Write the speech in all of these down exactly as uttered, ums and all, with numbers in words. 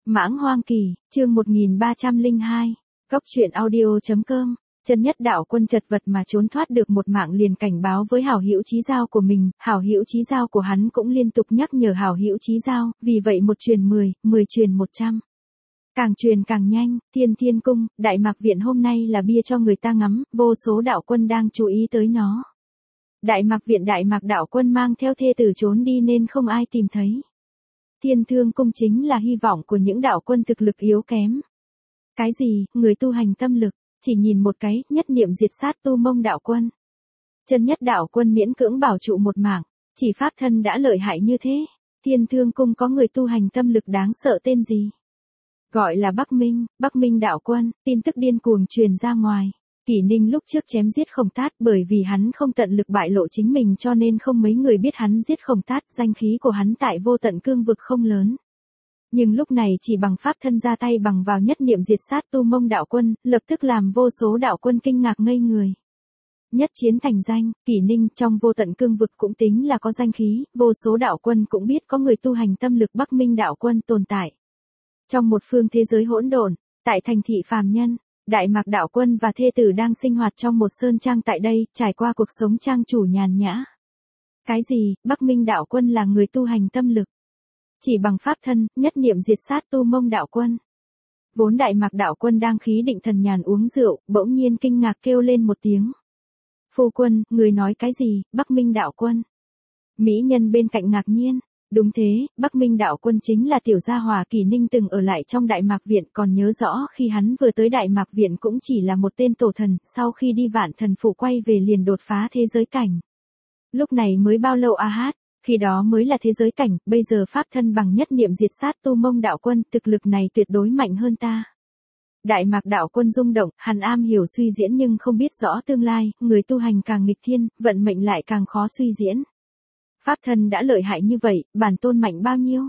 Mãng Hoang Kỳ, chương một nghìn ba trăm lẻ hai, Cốc truyện audio.com. Chân Nhất Đạo Quân chật vật mà trốn thoát được một mạng liền cảnh báo với hảo hữu chí giao của mình, hảo hữu chí giao của hắn cũng liên tục nhắc nhở hảo hữu chí giao, vì vậy một truyền mười, mười truyền một trăm. Càng truyền càng nhanh, Thiên Thiên Cung, Đại Mạc Viện hôm nay là bia cho người ta ngắm, vô số đạo quân đang chú ý tới nó. Đại Mạc Viện Đại Mạc Đạo Quân mang theo thê tử trốn đi nên không ai tìm thấy. Thiên Thương Cung chính là hy vọng của những đạo quân thực lực yếu kém. Cái gì, người tu hành tâm lực, chỉ nhìn một cái, nhất niệm diệt sát tu mông đạo quân. Chân Nhất Đạo Quân miễn cưỡng bảo trụ một mảng, chỉ pháp thân đã lợi hại như thế. Thiên Thương Cung có người tu hành tâm lực đáng sợ tên gì? Gọi là Bắc Minh, Bắc Minh Đạo Quân, tin tức điên cuồng truyền ra ngoài. Kỷ Ninh lúc trước chém giết Khổng Tát bởi vì hắn không tận lực bại lộ chính mình cho nên không mấy người biết hắn giết Khổng Tát, danh khí của hắn tại vô tận cương vực không lớn. Nhưng lúc này chỉ bằng pháp thân ra tay bằng vào nhất niệm diệt sát tu mông đạo quân, lập tức làm vô số đạo quân kinh ngạc ngây người. Nhất chiến thành danh, Kỷ Ninh trong vô tận cương vực cũng tính là có danh khí, vô số đạo quân cũng biết có người tu hành tâm lực Bắc Minh Đạo Quân tồn tại. Trong một phương thế giới hỗn độn, tại thành thị phàm nhân, Đại Mạc Đạo Quân và thê tử đang sinh hoạt trong một sơn trang tại đây, trải qua cuộc sống trang chủ nhàn nhã. Cái gì, Bắc Minh Đạo Quân là người tu hành tâm lực. Chỉ bằng pháp thân, nhất niệm diệt sát tu mông đạo quân. Vốn Đại Mạc Đạo Quân đang khí định thần nhàn uống rượu, bỗng nhiên kinh ngạc kêu lên một tiếng. Phu quân, người nói cái gì, Bắc Minh Đạo Quân? Mỹ nhân bên cạnh ngạc nhiên. Đúng thế, Bắc Minh Đạo Quân chính là tiểu gia hỏa Kỷ Ninh từng ở lại trong Đại Mạc Viện, còn nhớ rõ khi hắn vừa tới Đại Mạc Viện cũng chỉ là một tên tổ thần, sau khi đi Vạn Thần Phủ quay về liền đột phá thế giới cảnh. Lúc này mới bao lâu a hát, khi đó mới là thế giới cảnh, bây giờ pháp thân bằng nhất niệm diệt sát tu mông đạo quân, thực lực này tuyệt đối mạnh hơn ta. Đại Mạc Đạo Quân rung động, hắn am hiểu suy diễn nhưng không biết rõ tương lai, người tu hành càng nghịch thiên, vận mệnh lại càng khó suy diễn. Pháp thân đã lợi hại như vậy, bản tôn mạnh bao nhiêu?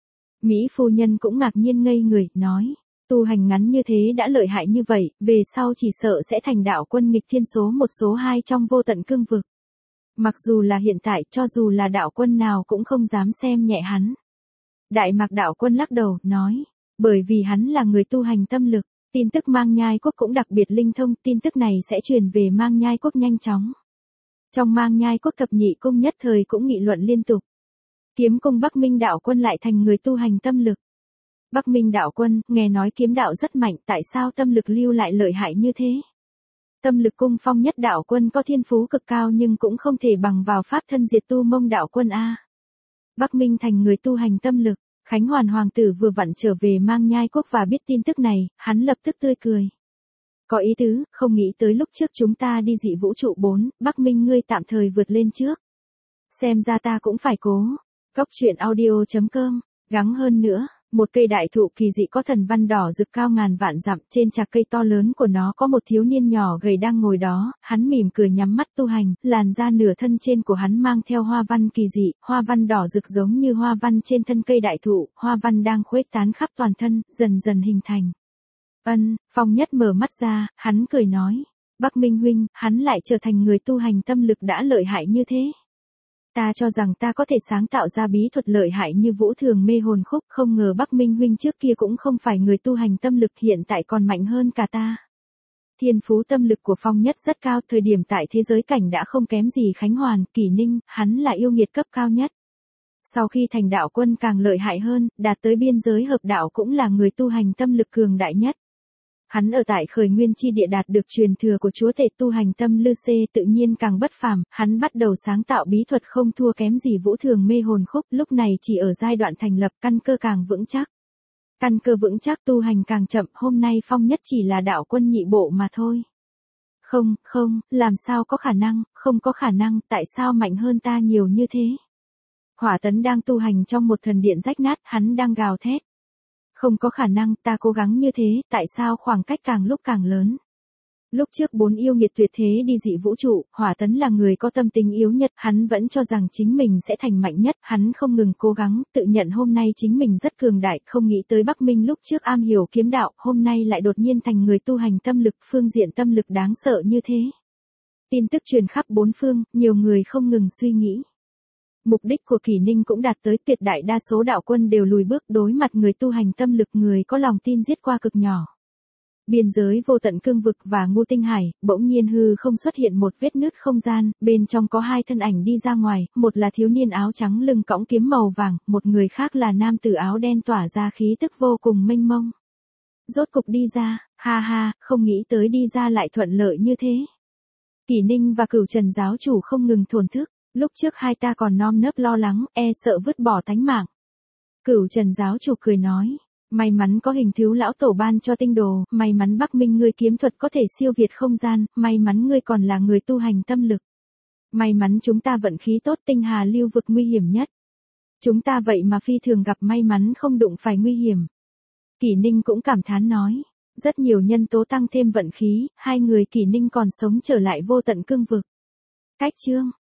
Mỹ phu nhân cũng ngạc nhiên ngây người, nói, tu hành ngắn như thế đã lợi hại như vậy, về sau chỉ sợ sẽ thành đạo quân nghịch thiên số một số hai trong vô tận cương vực. Mặc dù là hiện tại, cho dù là đạo quân nào cũng không dám xem nhẹ hắn. Đại Mạc Đạo Quân lắc đầu, nói, bởi vì hắn là người tu hành tâm lực, tin tức Mang Nhai Quốc cũng đặc biệt linh thông, tin tức này sẽ truyền về Mang Nhai Quốc nhanh chóng. Trong Mang Nhai Quốc thập nhị cung nhất thời cũng nghị luận liên tục. Kiếm cung Bắc Minh Đạo Quân lại thành người tu hành tâm lực. Bắc Minh Đạo Quân, nghe nói kiếm đạo rất mạnh, tại sao tâm lực lưu lại lợi hại như thế? Tâm lực cung Phong Nhất Đạo Quân có thiên phú cực cao nhưng cũng không thể bằng vào pháp thân diệt tu mông đạo quân a. Bắc Minh thành người tu hành tâm lực, Khánh Hoàn hoàng tử vừa vặn trở về Mang Nhai Quốc và biết tin tức này, hắn lập tức tươi cười. Có ý tứ, không nghĩ tới lúc trước chúng ta đi dị vũ trụ bốn, Bắc Minh ngươi tạm thời vượt lên trước. Xem ra ta cũng phải cố. Cốc truyện audio.com, gắng hơn nữa. Một cây đại thụ kỳ dị có thần văn đỏ rực cao ngàn vạn dặm, trên chạc cây to lớn của nó có một thiếu niên nhỏ gầy đang ngồi đó, hắn mỉm cười nhắm mắt tu hành, làn da nửa thân trên của hắn mang theo hoa văn kỳ dị, hoa văn đỏ rực giống như hoa văn trên thân cây đại thụ, hoa văn đang khuếch tán khắp toàn thân, dần dần hình thành. Ân, Phong Nhất mở mắt ra, hắn cười nói, Bắc Minh huynh, hắn lại trở thành người tu hành tâm lực đã lợi hại như thế. Ta cho rằng ta có thể sáng tạo ra bí thuật lợi hại như Vũ Thường Mê Hồn Khúc, không ngờ Bắc Minh huynh trước kia cũng không phải người tu hành tâm lực, hiện tại còn mạnh hơn cả ta. Thiên phú tâm lực của Phong Nhất rất cao, thời điểm tại thế giới cảnh đã không kém gì Khánh Hoàn, Kỷ Ninh, hắn là yêu nghiệt cấp cao nhất. Sau khi thành đạo quân càng lợi hại hơn, đạt tới biên giới hợp đạo cũng là người tu hành tâm lực cường đại nhất. Hắn ở tại khởi nguyên chi địa đạt được truyền thừa của chúa tể tu hành tâm Lư Xê tự nhiên càng bất phàm, hắn bắt đầu sáng tạo bí thuật không thua kém gì Vũ Thường Mê Hồn Khúc, lúc này chỉ ở giai đoạn thành lập, căn cơ càng vững chắc. Căn cơ vững chắc tu hành càng chậm, hôm nay Phong Nhất chỉ là đạo quân nhị bộ mà thôi. Không, không, làm sao có khả năng, không có khả năng, tại sao mạnh hơn ta nhiều như thế? Hỏa Tấn đang tu hành trong một thần điện rách nát, hắn đang gào thét. Không có khả năng, ta cố gắng như thế, tại sao khoảng cách càng lúc càng lớn? Lúc trước bốn yêu nghiệt tuyệt thế đi dị vũ trụ, Hỏa Tấn là người có tâm tính yếu nhất, hắn vẫn cho rằng chính mình sẽ thành mạnh nhất, hắn không ngừng cố gắng, tự nhận hôm nay chính mình rất cường đại, không nghĩ tới Bắc Minh lúc trước am hiểu kiếm đạo, hôm nay lại đột nhiên thành người tu hành tâm lực, phương diện tâm lực đáng sợ như thế. Tin tức truyền khắp bốn phương, nhiều người không ngừng suy nghĩ. Mục đích của Kỷ Ninh cũng đạt tới, tuyệt đại đa số đạo quân đều lùi bước đối mặt người tu hành tâm lực, người có lòng tin giết qua cực nhỏ. Biên giới vô tận cương vực và Ngũ Tinh Hải, bỗng nhiên hư không xuất hiện một vết nứt không gian, bên trong có hai thân ảnh đi ra ngoài, một là thiếu niên áo trắng lưng cõng kiếm màu vàng, một người khác là nam tử áo đen tỏa ra khí tức vô cùng mênh mông. Rốt cục đi ra, ha ha, không nghĩ tới đi ra lại thuận lợi như thế. Kỷ Ninh và Cửu Trần giáo chủ không ngừng thổn thức, lúc trước hai ta còn non nớt lo lắng, e sợ vứt bỏ tánh mạng. Cửu Trần giáo chủ cười nói, may mắn có Hình Thiếu lão tổ ban cho tinh đồ, may mắn Bắc Minh ngươi kiếm thuật có thể siêu việt không gian, may mắn ngươi còn là người tu hành tâm lực. May mắn chúng ta vận khí tốt, tinh hà lưu vực nguy hiểm nhất. Chúng ta vậy mà phi thường gặp may mắn không đụng phải nguy hiểm. Kỷ Ninh cũng cảm thán nói, rất nhiều nhân tố tăng thêm vận khí, hai người Kỷ Ninh còn sống trở lại vô tận cương vực. Cách chương